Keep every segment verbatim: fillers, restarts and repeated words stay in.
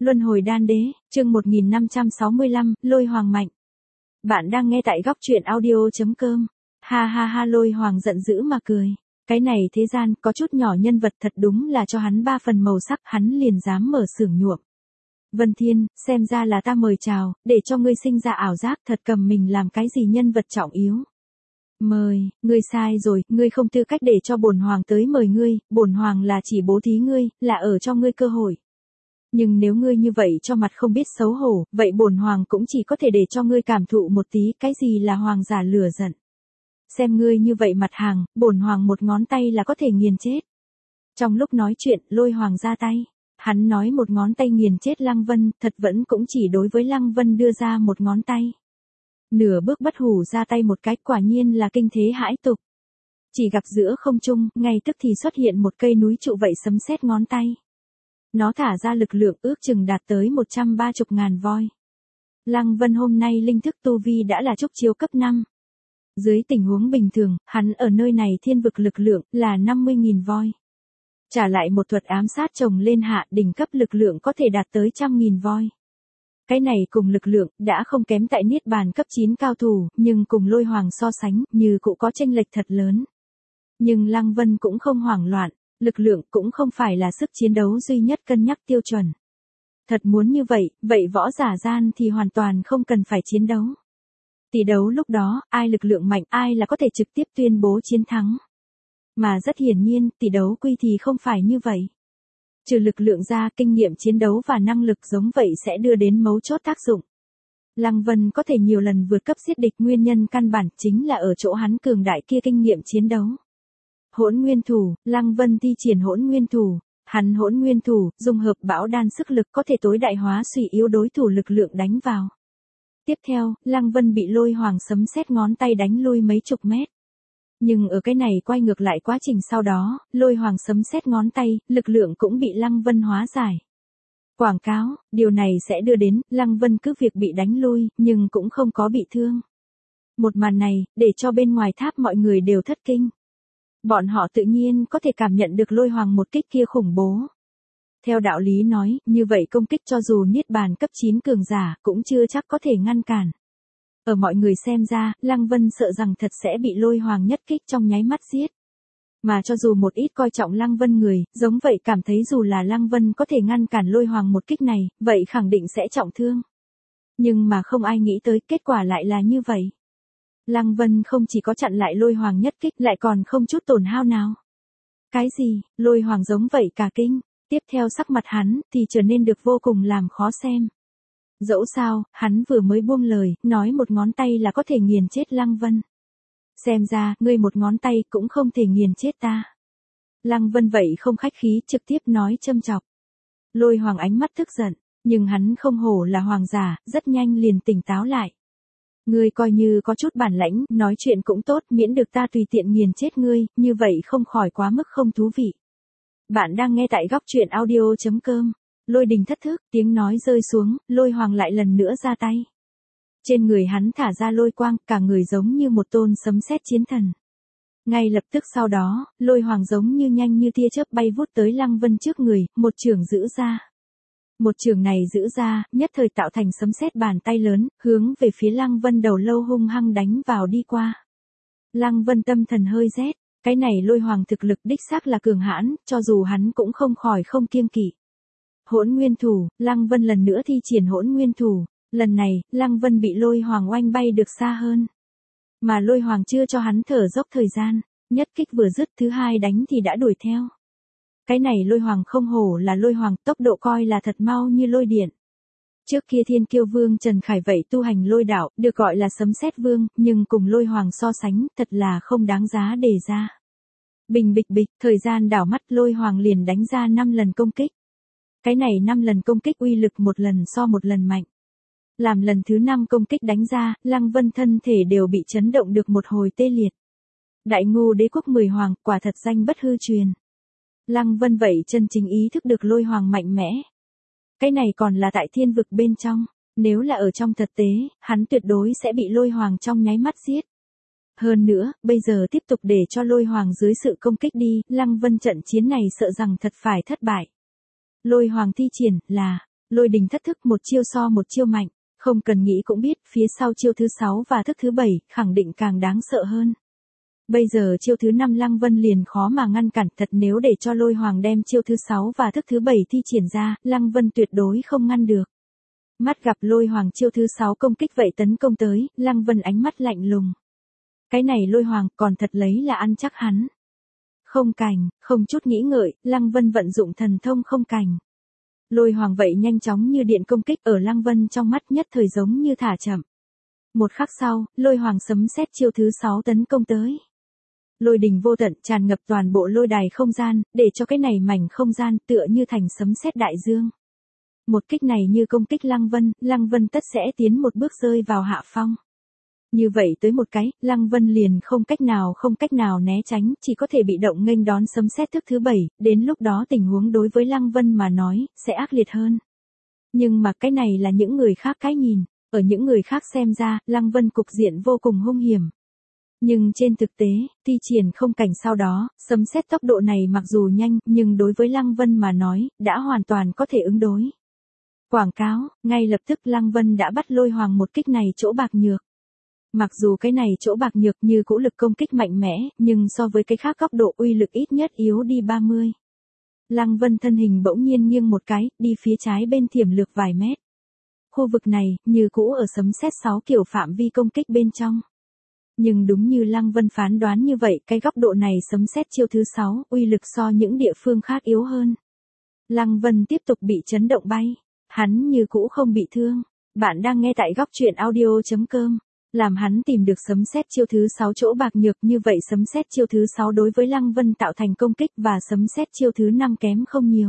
Luân hồi đan đế, chương một nghìn năm trăm sáu mươi lăm, Lôi Hoàng mạnh. Bạn đang nghe tại góc truyện audio chấm com. Ha ha ha, Lôi Hoàng giận dữ mà cười. Cái này thế gian, có chút nhỏ nhân vật thật đúng là cho hắn ba phần màu sắc, hắn liền dám mở xưởng nhuộm. Vân Thiên, xem ra là ta mời chào, để cho ngươi sinh ra ảo giác thật cầm mình làm cái gì nhân vật trọng yếu. Mời, ngươi sai rồi, ngươi không tư cách để cho bổn hoàng tới mời ngươi, bổn hoàng là chỉ bố thí ngươi, là ở cho ngươi cơ hội. Nhưng nếu ngươi như vậy cho mặt không biết xấu hổ, vậy bổn hoàng cũng chỉ có thể để cho ngươi cảm thụ một tí cái gì là hoàng giả lửa giận. Xem ngươi như vậy mặt hàng, bổn hoàng một ngón tay là có thể nghiền chết. Trong lúc nói chuyện, Lôi Hoàng ra tay. Hắn nói một ngón tay nghiền chết Lăng Vân, thật vẫn cũng chỉ đối với Lăng Vân đưa ra một ngón tay. Nửa bước bất hủ ra tay một cái, quả nhiên là kinh thế hãi tục. Chỉ gặp giữa không trung, ngay tức thì xuất hiện một cây núi trụ vậy sấm sét ngón tay. Nó thả ra lực lượng ước chừng đạt tới một trăm ba mươi ngàn voi. Lăng Vân hôm nay linh thức tu vi đã là trúc chiếu cấp năm. Dưới tình huống bình thường, hắn ở nơi này thiên vực lực lượng là năm mươi nghìn voi. Trả lại một thuật ám sát chồng lên hạ, đỉnh cấp lực lượng có thể đạt tới trăm nghìn voi. Cái này cùng lực lượng đã không kém tại niết bàn cấp chín cao thủ, nhưng cùng Lôi Hoàng so sánh, như cũng có chênh lệch thật lớn. Nhưng Lăng Vân cũng không hoảng loạn. Lực lượng cũng không phải là sức chiến đấu duy nhất cân nhắc tiêu chuẩn. Thật muốn như vậy, vậy võ giả gian thì hoàn toàn không cần phải chiến đấu. Tỷ đấu lúc đó, ai lực lượng mạnh, ai là có thể trực tiếp tuyên bố chiến thắng. Mà rất hiển nhiên, tỷ đấu quy thì không phải như vậy. Trừ lực lượng ra, kinh nghiệm chiến đấu và năng lực giống vậy sẽ đưa đến mấu chốt tác dụng. Lăng Vân có thể nhiều lần vượt cấp giết địch, nguyên nhân căn bản chính là ở chỗ hắn cường đại kia kinh nghiệm chiến đấu. Hỗn nguyên thủ, Lăng Vân thi triển hỗn nguyên thủ, hắn hỗn nguyên thủ, dung hợp bão đan sức lực có thể tối đại hóa suy yếu đối thủ lực lượng đánh vào. Tiếp theo, Lăng Vân bị Lôi Hoàng sấm sét ngón tay đánh lui mấy chục mét. Nhưng ở cái này quay ngược lại quá trình sau đó, Lôi Hoàng sấm sét ngón tay, lực lượng cũng bị Lăng Vân hóa giải. Quảng cáo, điều này sẽ đưa đến, Lăng Vân cứ việc bị đánh lui, nhưng cũng không có bị thương. Một màn này, để cho bên ngoài tháp mọi người đều thất kinh. Bọn họ tự nhiên có thể cảm nhận được Lôi Hoàng một kích kia khủng bố. Theo đạo lý nói, như vậy công kích cho dù niết bàn cấp chín cường giả, cũng chưa chắc có thể ngăn cản. Ở mọi người xem ra, Lăng Vân sợ rằng thật sẽ bị Lôi Hoàng nhất kích trong nháy mắt giết. Mà cho dù một ít coi trọng Lăng Vân người, giống vậy cảm thấy dù là Lăng Vân có thể ngăn cản Lôi Hoàng một kích này, vậy khẳng định sẽ trọng thương. Nhưng mà không ai nghĩ tới kết quả lại là như vậy. Lăng Vân không chỉ có chặn lại Lôi Hoàng nhất kích, lại còn không chút tổn hao nào. Cái gì? Lôi Hoàng giống vậy cả kinh. Tiếp theo sắc mặt hắn thì trở nên được vô cùng làm khó xem. Dẫu sao, hắn vừa mới buông lời, nói một ngón tay là có thể nghiền chết Lăng Vân. Xem ra, ngươi một ngón tay cũng không thể nghiền chết ta. Lăng Vân vậy không khách khí, trực tiếp nói châm chọc. Lôi Hoàng ánh mắt tức giận, nhưng hắn không hổ là hoàng giả, rất nhanh liền tỉnh táo lại. Ngươi coi như có chút bản lãnh, nói chuyện cũng tốt, miễn được ta tùy tiện nghiền chết ngươi, như vậy không khỏi quá mức không thú vị. Bạn đang nghe tại góc truyện audio chấm com. Lôi đình thất thức, tiếng nói rơi xuống, Lôi Hoàng lại lần nữa ra tay. Trên người hắn thả ra lôi quang, cả người giống như một tôn sấm sét chiến thần. Ngay lập tức sau đó, Lôi Hoàng giống như nhanh như tia chớp bay vút tới Lăng Vân trước người, một chưởng giữ ra. Một chưởng này giữ ra, nhất thời tạo thành sấm sét bàn tay lớn, hướng về phía Lăng Vân đầu lâu hung hăng đánh vào đi qua. Lăng Vân tâm thần hơi rét, cái này Lôi Hoàng thực lực đích xác là cường hãn, cho dù hắn cũng không khỏi không kiêng kỵ. Hỗn nguyên thủ, Lăng Vân lần nữa thi triển hỗn nguyên thủ, lần này, Lăng Vân bị Lôi Hoàng oanh bay được xa hơn. Mà Lôi Hoàng chưa cho hắn thở dốc thời gian, nhất kích vừa dứt thứ hai đánh thì đã đuổi theo. Cái này Lôi Hoàng không hổ là Lôi Hoàng, tốc độ coi là thật mau như lôi điện. Trước kia Thiên Kiêu Vương Trần Khải vậy tu hành lôi đạo, được gọi là sấm sét vương, nhưng cùng Lôi Hoàng so sánh, thật là không đáng giá đề ra. Bình bịch bịch, thời gian đảo mắt Lôi Hoàng liền đánh ra năm lần công kích. Cái này năm lần công kích uy lực một lần so một lần mạnh. Làm lần thứ năm công kích đánh ra, Lăng Vân thân thể đều bị chấn động được một hồi tê liệt. Đại Ngô Đế quốc mười hoàng, quả thật danh bất hư truyền. Lăng Vân vậy chân chính ý thức được Lôi Hoàng mạnh mẽ. Cái này còn là tại thiên vực bên trong, nếu là ở trong thực tế, hắn tuyệt đối sẽ bị Lôi Hoàng trong nháy mắt giết. Hơn nữa, bây giờ tiếp tục để cho Lôi Hoàng dưới sự công kích đi, Lăng Vân trận chiến này sợ rằng thật phải thất bại. Lôi Hoàng thi triển là Lôi đình thất thức một chiêu so một chiêu mạnh, không cần nghĩ cũng biết phía sau chiêu thứ sáu và thức thứ bảy khẳng định càng đáng sợ hơn. Bây giờ chiêu thứ năm Lăng Vân liền khó mà ngăn cản, thật nếu để cho Lôi Hoàng đem chiêu thứ sáu và thức thứ bảy thi triển ra, Lăng Vân tuyệt đối không ngăn được. Mắt gặp Lôi Hoàng chiêu thứ sáu công kích vậy tấn công tới, Lăng Vân ánh mắt lạnh lùng. Cái này Lôi Hoàng còn thật lấy là ăn chắc hắn. Không cành, không chút nghĩ ngợi, Lăng Vân vận dụng thần thông không cành. Lôi Hoàng vậy nhanh chóng như điện công kích ở Lăng Vân trong mắt nhất thời giống như thả chậm. Một khắc sau, Lôi Hoàng sấm sét chiêu thứ sáu tấn công tới. Lôi đình vô tận tràn ngập toàn bộ lôi đài không gian, để cho cái này mảnh không gian tựa như thành sấm sét đại dương. Một kích này như công kích Lăng Vân, Lăng Vân tất sẽ tiến một bước rơi vào hạ phong. Như vậy tới một cái, Lăng Vân liền không cách nào không cách nào né tránh, chỉ có thể bị động nghênh đón sấm sét thức thứ bảy, đến lúc đó tình huống đối với Lăng Vân mà nói, sẽ ác liệt hơn. Nhưng mà cái này là những người khác cái nhìn, ở những người khác xem ra, Lăng Vân cục diện vô cùng hung hiểm. Nhưng trên thực tế, thi triển không cảnh sau đó, sấm sét tốc độ này mặc dù nhanh, nhưng đối với Lăng Vân mà nói, đã hoàn toàn có thể ứng đối. Quảng cáo, ngay lập tức Lăng Vân đã bắt Lôi Hoàng một kích này chỗ bạc nhược. Mặc dù cái này chỗ bạc nhược như cũ lực công kích mạnh mẽ, nhưng so với cái khác góc độ uy lực ít nhất yếu đi ba mươi. Lăng Vân thân hình bỗng nhiên nghiêng một cái, đi phía trái bên thiểm lược vài mét. Khu vực này, như cũ ở sấm sét sáu kiểu phạm vi công kích bên trong. Nhưng đúng như Lăng Vân phán đoán như vậy, cái góc độ này sấm sét chiêu thứ sáu, uy lực so những địa phương khác yếu hơn. Lăng Vân tiếp tục bị chấn động bay. Hắn như cũ không bị thương. Bạn đang nghe tại góc truyện audio chấm com. Làm hắn tìm được sấm sét chiêu thứ sáu chỗ bạc nhược, như vậy sấm sét chiêu thứ sáu đối với Lăng Vân tạo thành công kích và sấm sét chiêu thứ năm kém không nhiều.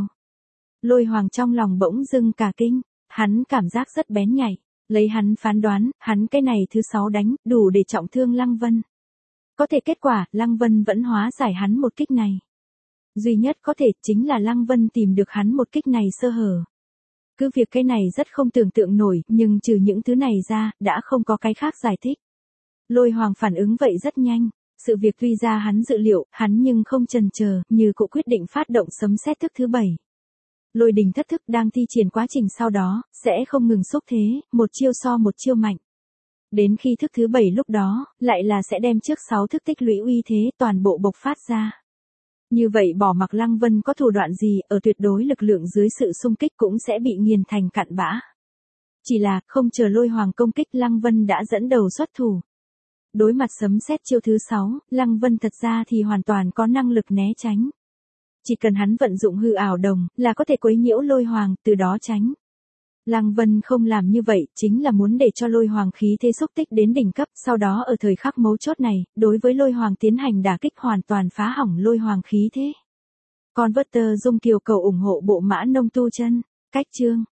Lôi Hoàng trong lòng bỗng dưng cả kinh, hắn cảm giác rất bén nhạy, lấy hắn phán đoán, hắn cái này thứ sáu đánh, đủ để trọng thương Lăng Vân. Có thể kết quả, Lăng Vân vẫn hóa giải hắn một kích này. Duy nhất có thể chính là Lăng Vân tìm được hắn một kích này sơ hở. Cứ việc cái này rất không tưởng tượng nổi, nhưng trừ những thứ này ra, đã không có cái khác giải thích. Lôi Hoàng phản ứng vậy rất nhanh, sự việc tuy ra hắn dự liệu, hắn nhưng không chần chờ, như cụ quyết định phát động sấm sét thức thứ bảy. Lôi đình thất thức đang thi triển quá trình sau đó, sẽ không ngừng xúc thế, một chiêu so một chiêu mạnh. Đến khi thức thứ bảy lúc đó, lại là sẽ đem trước sáu thức tích lũy uy thế toàn bộ bộc phát ra. Như vậy bỏ mặc Lăng Vân có thủ đoạn gì, ở tuyệt đối lực lượng dưới sự xung kích cũng sẽ bị nghiền thành cặn bã. Chỉ là, không chờ Lôi Hoàng công kích, Lăng Vân đã dẫn đầu xuất thủ. Đối mặt sấm sét chiêu thứ sáu, Lăng Vân thật ra thì hoàn toàn có năng lực né tránh. Chỉ cần hắn vận dụng hư ảo đồng, là có thể quấy nhiễu Lôi Hoàng, từ đó tránh. Lăng Vân không làm như vậy, chính là muốn để cho Lôi Hoàng khí thế xúc tích đến đỉnh cấp, sau đó ở thời khắc mấu chốt này, đối với Lôi Hoàng tiến hành đả kích hoàn toàn phá hỏng Lôi Hoàng khí thế. Converter Dung Kiều cầu ủng hộ bộ mã nông tu chân, cách chương.